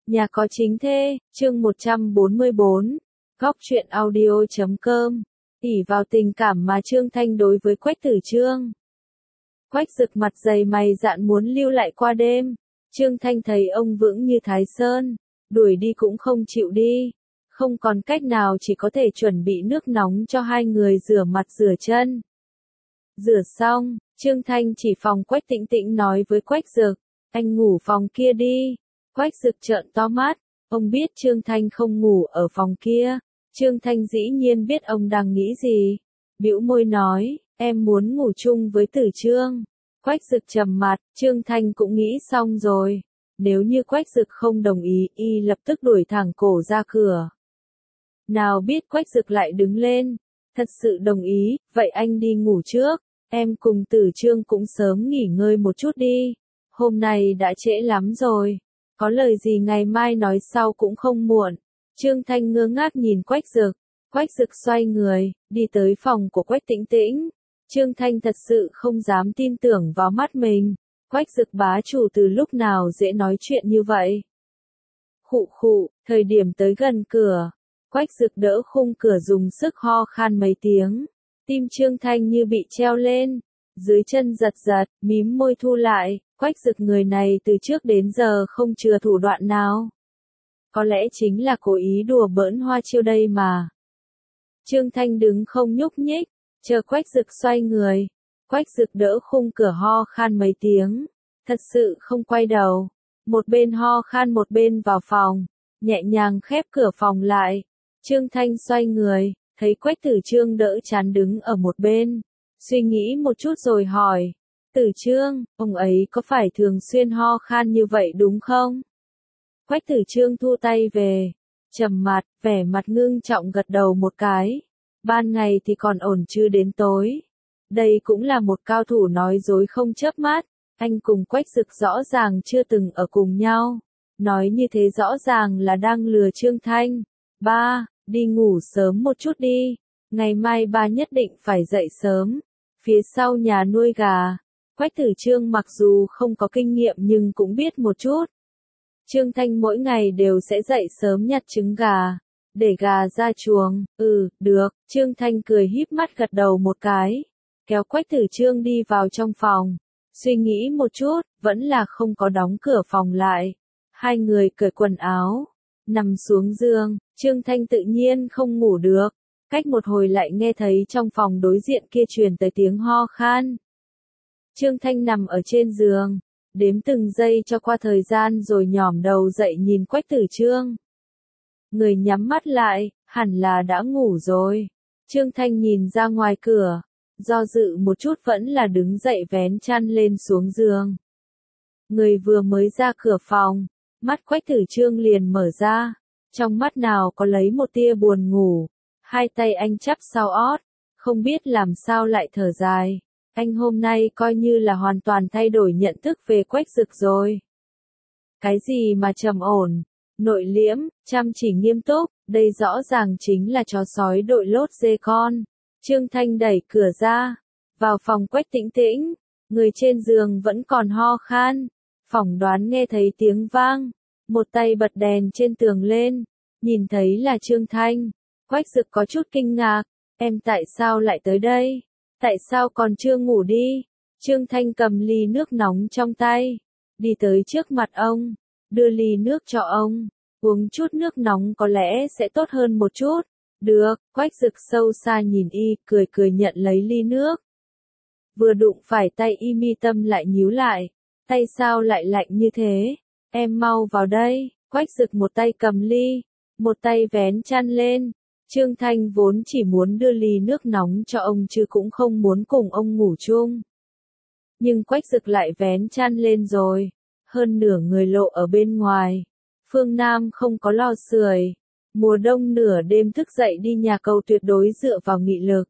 Nhà có chính thê, chương 144, góc truyện audio.com, ỷ vào tình cảm mà Trương Thanh đối với Quách Tử Trương. Quách Dực mặt dày mày dạn muốn lưu lại qua đêm, Trương Thanh thấy ông vững như Thái Sơn, đuổi đi cũng không chịu đi, không còn cách nào chỉ có thể chuẩn bị nước nóng cho hai người rửa mặt rửa chân. Rửa xong, Trương Thanh chỉ phòng Quách Tĩnh Tĩnh nói với Quách Dực, anh ngủ phòng kia đi. Quách Dực trợn to mắt, ông biết Trương Thanh không ngủ ở phòng kia, Trương Thanh dĩ nhiên biết ông đang nghĩ gì. Bĩu môi nói, em muốn ngủ chung với Tử Trương. Quách Dực trầm mặt, Trương Thanh cũng nghĩ xong rồi. Nếu như Quách Dực không đồng ý, y lập tức đuổi thẳng cổ ra cửa. Nào biết Quách Dực lại đứng lên, thật sự đồng ý, vậy anh đi ngủ trước, em cùng Tử Trương cũng sớm nghỉ ngơi một chút đi. Hôm nay đã trễ lắm rồi. Có lời gì ngày mai nói sau cũng không muộn. Trương Thanh ngơ ngác nhìn Quách Dực. Quách Dực xoay người, đi tới phòng của Quách Tĩnh Tĩnh. Trương Thanh thật sự không dám tin tưởng vào mắt mình. Quách Dực bá chủ từ lúc nào dễ nói chuyện như vậy. Khụ khụ, thời điểm tới gần cửa. Quách Dực đỡ khung cửa dùng sức ho khan mấy tiếng. Tim Trương Thanh như bị treo lên. Dưới chân giật giật, mím môi thu lại. Quách Dực người này từ trước đến giờ không chừa thủ đoạn nào. Có lẽ chính là cố ý đùa bỡn Hoa Chiêu đây mà. Trương Thanh đứng không nhúc nhích, chờ Quách Dực xoay người. Quách Dực đỡ khung cửa ho khan mấy tiếng, thật sự không quay đầu. Một bên ho khan một bên vào phòng, nhẹ nhàng khép cửa phòng lại. Trương Thanh xoay người, thấy Quách Tử Trương đỡ chán đứng ở một bên. Suy nghĩ một chút rồi hỏi. Tử Trương, ông ấy có phải thường xuyên ho khan như vậy đúng không? Quách Tử Trương thu tay về, trầm mặt, vẻ mặt ngưng trọng gật đầu một cái. Ban ngày thì còn ổn chứ đến tối. Đây cũng là một cao thủ nói dối không chớp mắt. Anh cùng Quách Dực rõ ràng chưa từng ở cùng nhau. Nói như thế rõ ràng là đang lừa Trương Thanh. Ba, đi ngủ sớm một chút đi. Ngày mai ba nhất định phải dậy sớm. Phía sau nhà nuôi gà. Quách Tử Trương mặc dù không có kinh nghiệm nhưng cũng biết một chút. Trương Thanh mỗi ngày đều sẽ dậy sớm nhặt trứng gà, để gà ra chuồng. Được, Trương Thanh cười híp mắt gật đầu một cái, kéo Quách Tử Trương đi vào trong phòng. Suy nghĩ một chút, vẫn là không có đóng cửa phòng lại. Hai người cởi quần áo, nằm xuống giường, Trương Thanh tự nhiên không ngủ được. Cách một hồi lại nghe thấy trong phòng đối diện kia truyền tới tiếng ho khan. Trương Thanh nằm ở trên giường, đếm từng giây cho qua thời gian rồi nhỏm đầu dậy nhìn Quách Tử Trương. Người nhắm mắt lại, hẳn là đã ngủ rồi. Trương Thanh nhìn ra ngoài cửa, do dự một chút vẫn là đứng dậy vén chăn lên xuống giường. Người vừa mới ra cửa phòng, mắt Quách Tử Trương liền mở ra, trong mắt nào có lấy một tia buồn ngủ. Hai tay anh chắp sau ót, không biết làm sao lại thở dài. Anh hôm nay coi như là hoàn toàn thay đổi nhận thức về Quách Dực rồi. Cái gì mà trầm ổn, nội liễm, chăm chỉ nghiêm túc, đây rõ ràng chính là chó sói đội lốt dê con. Trương Thanh đẩy cửa ra, vào phòng Quách Tĩnh Tĩnh, người trên giường vẫn còn ho khan, phỏng đoán nghe thấy tiếng vang, một tay bật đèn trên tường lên, nhìn thấy là Trương Thanh. Quách Dực có chút kinh ngạc, em tại sao lại tới đây? Tại sao còn chưa ngủ đi? Trương Thanh cầm ly nước nóng trong tay, đi tới trước mặt ông, đưa ly nước cho ông, uống chút nước nóng có lẽ sẽ tốt hơn một chút. Được, Quách Dực sâu xa nhìn y, cười cười nhận lấy ly nước. Vừa đụng phải tay y mi tâm lại nhíu lại, tay sao lại lạnh như thế? Em mau vào đây. Quách Dực một tay cầm ly, một tay vén chăn lên. Trương Thanh vốn chỉ muốn đưa ly nước nóng cho ông chứ cũng không muốn cùng ông ngủ chung. Nhưng Quách Dực lại vén chăn lên rồi, hơn nửa người lộ ở bên ngoài. Phương Nam không có lò sưởi, mùa đông nửa đêm thức dậy đi nhà cầu tuyệt đối dựa vào nghị lực.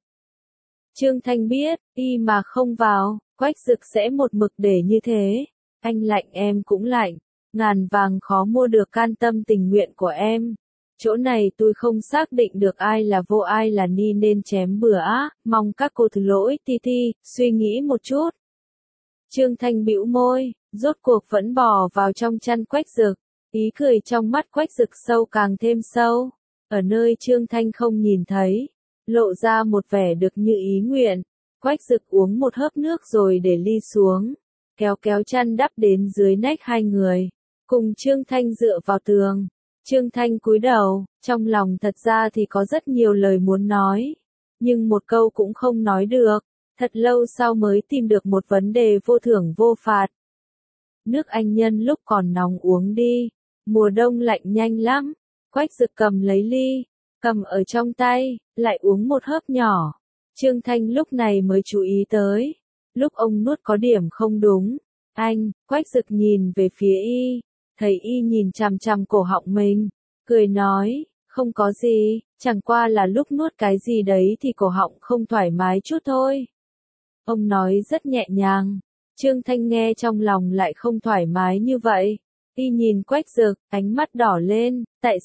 Trương Thanh biết, y mà không vào, Quách Dực sẽ một mực để như thế. Anh lạnh em cũng lạnh, ngàn vàng khó mua được can tâm tình nguyện của em. Chỗ này tôi không xác định được ai là vô ai là ni nên chém bừa á, mong các cô thứ lỗi Ti, suy nghĩ một chút. Trương Thanh bĩu môi, rốt cuộc vẫn bò vào trong chăn Quách Dực. Ý cười trong mắt Quách Dực sâu càng thêm sâu, ở nơi Trương Thanh không nhìn thấy, lộ ra một vẻ được như ý nguyện. Quách Dực uống một hớp nước rồi để ly xuống, kéo kéo chăn đắp đến dưới nách hai người, cùng Trương Thanh dựa vào tường. Trương Thanh cúi đầu, trong lòng thật ra thì có rất nhiều lời muốn nói, nhưng một câu cũng không nói được, thật lâu sau mới tìm được một vấn đề vô thưởng vô phạt. Nước anh nhân lúc còn nóng uống đi, mùa đông lạnh nhanh lắm. Quách Dực cầm lấy ly, cầm ở trong tay, lại uống một hớp nhỏ. Trương Thanh lúc này mới chú ý tới, lúc ông nuốt có điểm không đúng. Anh, Quách Dực nhìn về phía y, thấy y nhìn chằm chằm cổ họng mình, cười nói, không có gì, chẳng qua là lúc nuốt cái gì đấy thì cổ họng không thoải mái chút thôi. Ông nói rất nhẹ nhàng, Trương Thanh nghe trong lòng lại không thoải mái như vậy. Y nhìn Quách Dực, ánh mắt đỏ lên,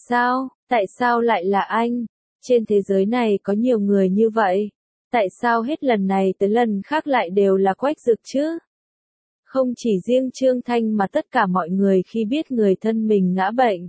tại sao lại là anh? Trên thế giới này có nhiều người như vậy, tại sao hết lần này tới lần khác lại đều là Quách Dực chứ? Không chỉ riêng Trương Thanh mà tất cả mọi người khi biết người thân mình ngã bệnh,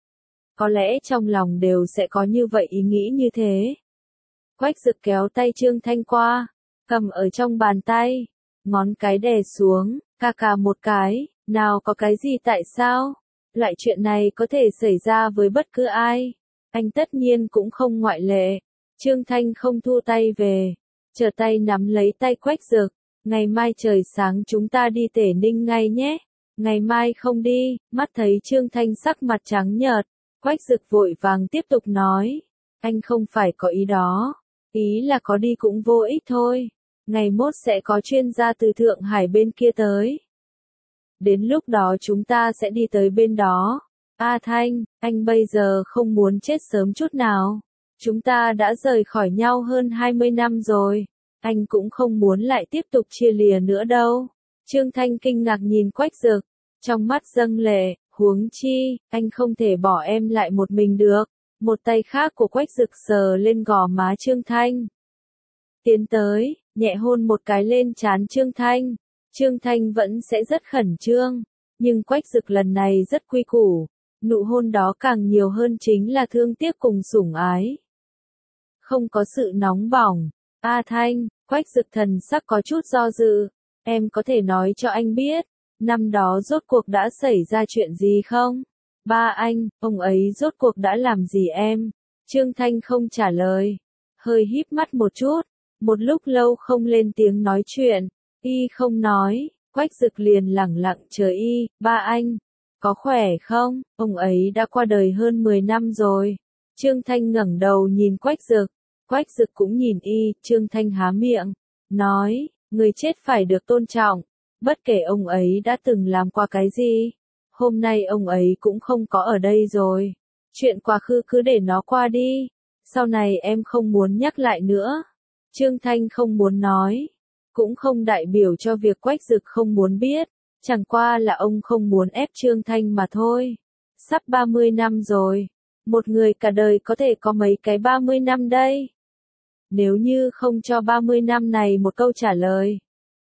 có lẽ trong lòng đều sẽ có như vậy ý nghĩ như thế. Quách Dực kéo tay Trương Thanh qua, cầm ở trong bàn tay, ngón cái đè xuống, cà một cái, nào có cái gì tại sao? Loại chuyện này có thể xảy ra với bất cứ ai, anh tất nhiên cũng không ngoại lệ. Trương Thanh không thu tay về, trở tay nắm lấy tay Quách Dực, ngày mai trời sáng chúng ta đi Tể Ninh ngay nhé. Ngày mai không đi, mắt thấy Trương Thanh sắc mặt trắng nhợt, Quách Dực vội vàng tiếp tục nói, anh không phải có ý đó, ý là có đi cũng vô ích thôi, ngày mốt sẽ có chuyên gia từ Thượng Hải bên kia tới. Đến lúc đó chúng ta sẽ đi tới bên đó. A Thanh, anh bây giờ không muốn chết sớm chút nào. Chúng ta đã rời khỏi nhau hơn 20 năm rồi. Anh cũng không muốn lại tiếp tục chia lìa nữa đâu. Trương Thanh kinh ngạc nhìn Quách Dực, trong mắt dâng lệ, huống chi, anh không thể bỏ em lại một mình được. Một tay khác của Quách Dực sờ lên gò má Trương Thanh. Tiến tới, nhẹ hôn một cái lên trán Trương Thanh. Trương Thanh vẫn sẽ rất khẩn trương, nhưng Quách Dực lần này rất quy củ, nụ hôn đó càng nhiều hơn chính là thương tiếc cùng sủng ái. Không có sự nóng bỏng. A Thanh, Quách Dực thần sắc có chút do dự, em có thể nói cho anh biết, năm đó rốt cuộc đã xảy ra chuyện gì không? Ba anh, ông ấy rốt cuộc đã làm gì em? Trương Thanh không trả lời, hơi híp mắt một chút, một lúc lâu không lên tiếng nói chuyện. Y không nói, Quách Dực liền lẳng lặng chờ y. Ba anh, có khỏe không? Ông ấy đã qua đời hơn 10 năm rồi. Trương Thanh ngẩng đầu nhìn Quách Dực. Quách Dực cũng nhìn y. Trương Thanh há miệng, nói, người chết phải được tôn trọng, bất kể ông ấy đã từng làm qua cái gì. Hôm nay ông ấy cũng không có ở đây rồi. Chuyện quá khứ cứ để nó qua đi. Sau này em không muốn nhắc lại nữa. Trương Thanh không muốn nói, cũng không đại biểu cho việc Quách Dực không muốn biết, chẳng qua là ông không muốn ép Trương Thanh mà thôi. Sắp 30 năm rồi, một người cả đời có thể có mấy cái 30 năm đây? Nếu như không cho 30 năm này một câu trả lời,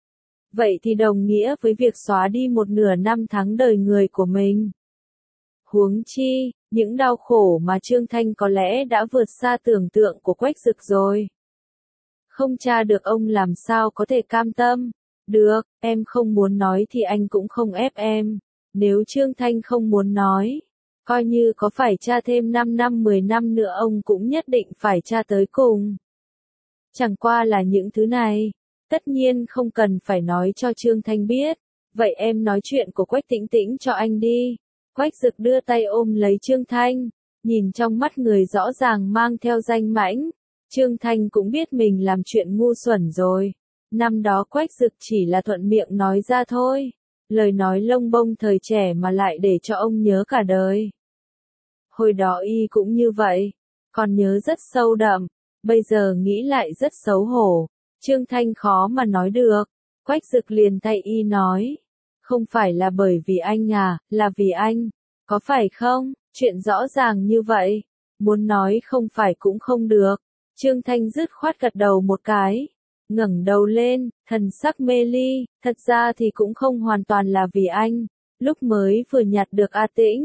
vậy thì đồng nghĩa với việc xóa đi một nửa năm tháng đời người của mình. Huống chi, những đau khổ mà Trương Thanh có lẽ đã vượt xa tưởng tượng của Quách Dực rồi. Không tra được ông làm sao có thể cam tâm. Được, em không muốn nói thì anh cũng không ép em. Nếu Trương Thanh không muốn nói, coi như có phải tra thêm 5 năm 10 năm nữa ông cũng nhất định phải tra tới cùng. Chẳng qua là những thứ này, tất nhiên không cần phải nói cho Trương Thanh biết. Vậy em nói chuyện của Quách Tĩnh Tĩnh cho anh đi. Quách Dực đưa tay ôm lấy Trương Thanh, nhìn trong mắt người rõ ràng mang theo danh mãnh. Trương Thanh cũng biết mình làm chuyện ngu xuẩn rồi. Năm đó Quách Dực chỉ là thuận miệng nói ra thôi. Lời nói lông bông thời trẻ mà lại để cho ông nhớ cả đời. Hồi đó y cũng như vậy, còn nhớ rất sâu đậm, bây giờ nghĩ lại rất xấu hổ. Trương Thanh khó mà nói được. Quách Dực liền thay y nói, không phải là bởi vì anh à, là vì anh, có phải không? Chuyện rõ ràng như vậy, muốn nói không phải cũng không được. Trương Thanh dứt khoát gật đầu một cái, ngẩng đầu lên, thần sắc mê ly, thật ra thì cũng không hoàn toàn là vì anh, lúc mới vừa nhặt được A Tĩnh,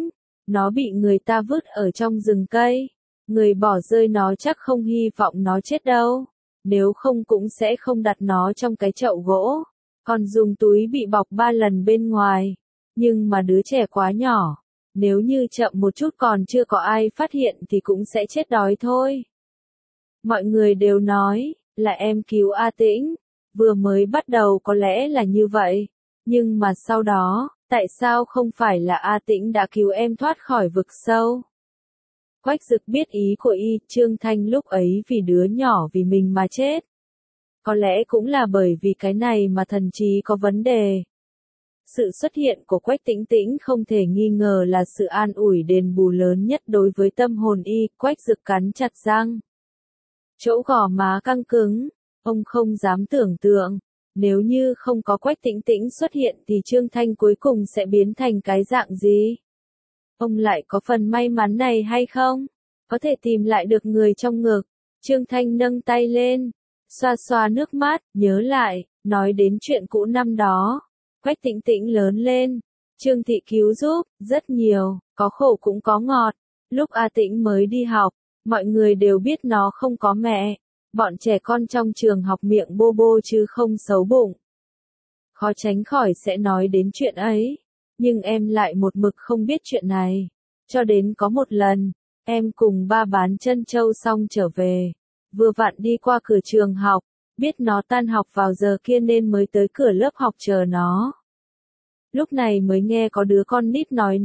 Nó bị người ta vứt ở trong rừng cây. Người bỏ rơi nó chắc không hy vọng nó chết đâu. Nếu không cũng sẽ không đặt nó trong cái chậu gỗ. Còn dùng túi bị bọc 3 lần bên ngoài. Nhưng mà đứa trẻ quá nhỏ. Nếu như chậm một chút còn chưa có ai phát hiện thì cũng sẽ chết đói thôi. Mọi người đều nói là em cứu A Tĩnh. Vừa mới bắt đầu có lẽ là như vậy. Nhưng mà sau đó, tại sao không phải là A Tĩnh đã cứu em thoát khỏi vực sâu? Quách Dực biết ý của Trương Thanh lúc ấy vì đứa nhỏ vì mình mà chết. Có lẽ cũng là bởi vì cái này mà thần trí có vấn đề. Sự xuất hiện của Quách Tĩnh Tĩnh không thể nghi ngờ là sự an ủi đền bù lớn nhất đối với tâm hồn Quách Dực cắn chặt răng. Chỗ gò má căng cứng, ông không dám tưởng tượng, nếu như không có Quách Tĩnh Tĩnh xuất hiện thì Trương Thanh cuối cùng sẽ biến thành cái dạng gì? Ông lại có phần may mắn này hay không? Có thể tìm lại được người trong ngực. Trương Thanh nâng tay lên, xoa xoa nước mắt, nhớ lại, nói đến chuyện cũ năm đó. Quách Tĩnh Tĩnh lớn lên, Trương Thị cứu giúp, rất nhiều, có khổ cũng có ngọt. Lúc A Tĩnh mới đi học, mọi người đều biết nó không có mẹ. Bọn trẻ con trong trường học miệng bô bô chứ không xấu bụng. Khó tránh khỏi sẽ nói đến chuyện ấy. Nhưng em lại một mực không biết chuyện này. Cho đến có một lần, em cùng ba bán trân châu xong trở về. Vừa vặn đi qua cửa trường học, biết nó tan học vào giờ kia nên mới tới cửa lớp học chờ nó. Lúc này mới nghe có đứa con nít nói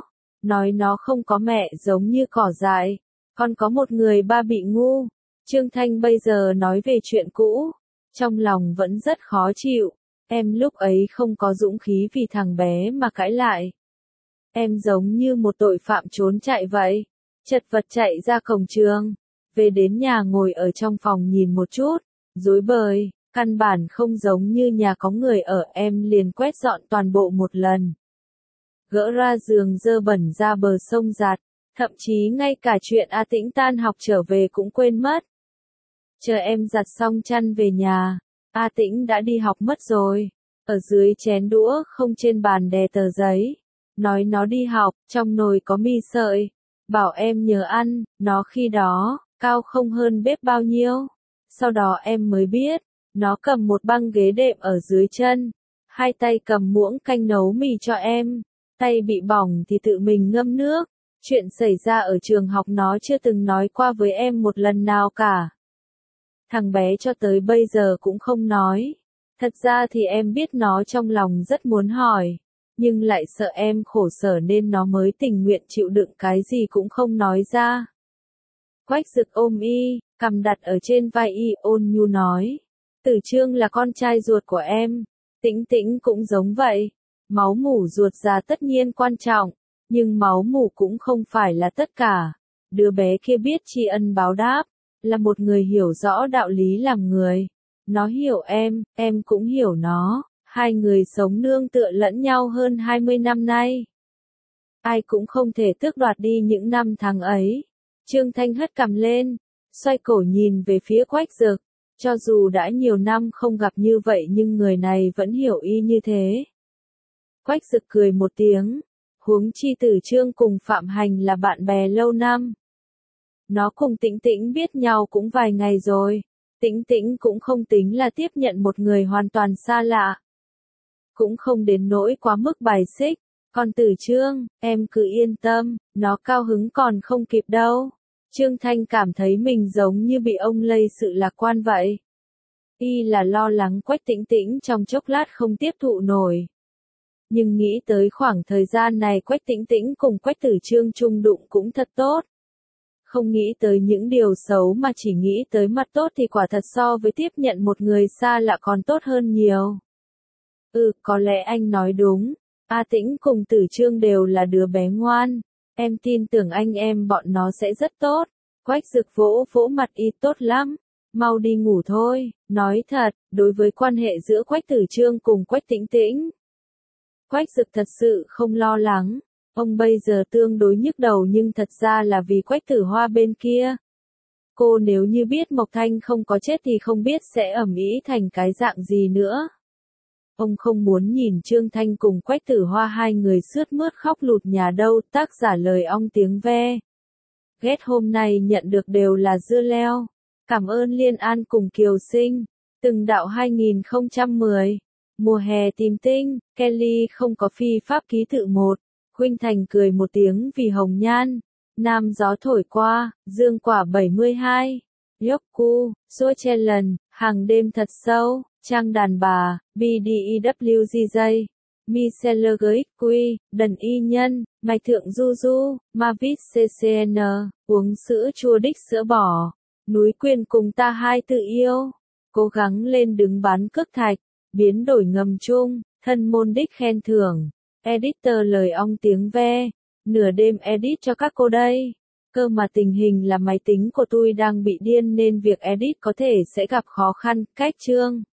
nó không có mẹ giống như cỏ dại, còn có một người ba bị ngu. Trương Thanh bây giờ nói về chuyện cũ, trong lòng vẫn rất khó chịu. Em lúc ấy không có dũng khí vì thằng bé mà cãi lại. Em giống như một tội phạm trốn chạy vậy, chật vật chạy ra cổng trường, về đến nhà ngồi ở trong phòng nhìn một chút, rối bời, căn bản không giống như nhà có người ở, em liền quét dọn toàn bộ một lần. Gỡ ra giường dơ bẩn ra bờ sông giặt, thậm chí ngay cả chuyện A Tĩnh tan học trở về cũng quên mất. Chờ em giặt xong chăn về nhà, A Tĩnh đã đi học mất rồi. Ở dưới chén đũa không trên bàn đè tờ giấy. Nói nó đi học, trong nồi có mì sợi. Bảo em nhớ ăn, nó khi đó, cao không hơn bếp bao nhiêu. Sau đó em mới biết, nó cầm một băng ghế đệm ở dưới chân. Hai tay cầm muỗng canh nấu mì cho em. Tay bị bỏng thì tự mình ngâm nước. Chuyện xảy ra ở trường học nó chưa từng nói qua với em một lần nào cả. Thằng bé cho tới bây giờ cũng không nói. Thật ra thì em biết nó trong lòng rất muốn hỏi, nhưng lại sợ em khổ sở nên nó mới tình nguyện chịu đựng cái gì cũng không nói ra. Quách Dực ôm cằm đặt ở trên vai ôn nhu nói. Tử Trương là con trai ruột của em, Tĩnh Tĩnh cũng giống vậy. Máu mủ ruột già tất nhiên quan trọng, nhưng máu mủ cũng không phải là tất cả. Đứa bé kia biết tri ân báo đáp, là một người hiểu rõ đạo lý làm người. Nó hiểu em cũng hiểu nó, hai người sống nương tựa lẫn nhau hơn 20 năm nay. Ai cũng không thể tước đoạt đi những năm tháng ấy. Trương Thanh hất cằm lên, xoay cổ nhìn về phía Quách Dực, cho dù đã nhiều năm không gặp như vậy nhưng người này vẫn hiểu như thế. Quách Dực cười một tiếng, huống chi Tử Trương cùng Phạm Hành là bạn bè lâu năm. Nó cùng Tĩnh Tĩnh biết nhau cũng vài ngày rồi. Tĩnh Tĩnh cũng không tính là tiếp nhận một người hoàn toàn xa lạ. Cũng không đến nỗi quá mức bài xích. Còn Tử Trương, em cứ yên tâm, nó cao hứng còn không kịp đâu. Trương Thanh cảm thấy mình giống như bị ông lây sự lạc quan vậy. Là lo lắng Quách Tĩnh Tĩnh trong chốc lát không tiếp thụ nổi. Nhưng nghĩ tới khoảng thời gian này Quách Tĩnh Tĩnh cùng Quách Tử Trương chung đụng cũng thật tốt. Không nghĩ tới những điều xấu mà chỉ nghĩ tới mặt tốt thì quả thật so với tiếp nhận một người xa lạ còn tốt hơn nhiều. Có lẽ anh nói đúng. A Tĩnh cùng Tử Trương đều là đứa bé ngoan. Em tin tưởng anh em bọn nó sẽ rất tốt. Quách Dực vỗ vỗ mặt tốt lắm. Mau đi ngủ thôi. Nói thật, đối với quan hệ giữa Quách Tử Trương cùng Quách Tĩnh Tĩnh, Quách Dực thật sự không lo lắng. Ông bây giờ tương đối nhức đầu nhưng thật ra là vì Quách Tử Hoa bên kia. Cô nếu như biết Mộc Thanh không có chết thì không biết sẽ ầm ĩ thành cái dạng gì nữa. Ông không muốn nhìn Trương Thanh cùng Quách Tử Hoa hai người sướt mướt khóc lụt nhà đâu, tác giả lời ong tiếng ve. Ghét hôm nay nhận được đều là dưa leo. Cảm ơn Liên An cùng Kiều Sinh. Từng đạo 2010. Mùa hè tìm tinh, Kelly không có phi pháp ký tự một. Khuynh Thành cười một tiếng vì hồng nhan. Nam gió thổi qua, dương quả 72. Yoku, Sochelan, hàng đêm thật sâu, trang đàn bà, BDEWGJ. Michelle Quy, Đần Y Nhân, Mạch Thượng Du Du, Mavis CCN, uống sữa chua đích sữa bò. Núi Quyền cùng ta hai tự yêu. Cố gắng lên đứng bán cước thạch, biến đổi ngầm chung, thân môn đích khen thưởng. Editor lời ong tiếng ve. Nửa đêm edit cho các cô đây. Cơ mà tình hình là máy tính của tôi đang bị điên nên việc edit có thể sẽ gặp khó khăn. Cách chương.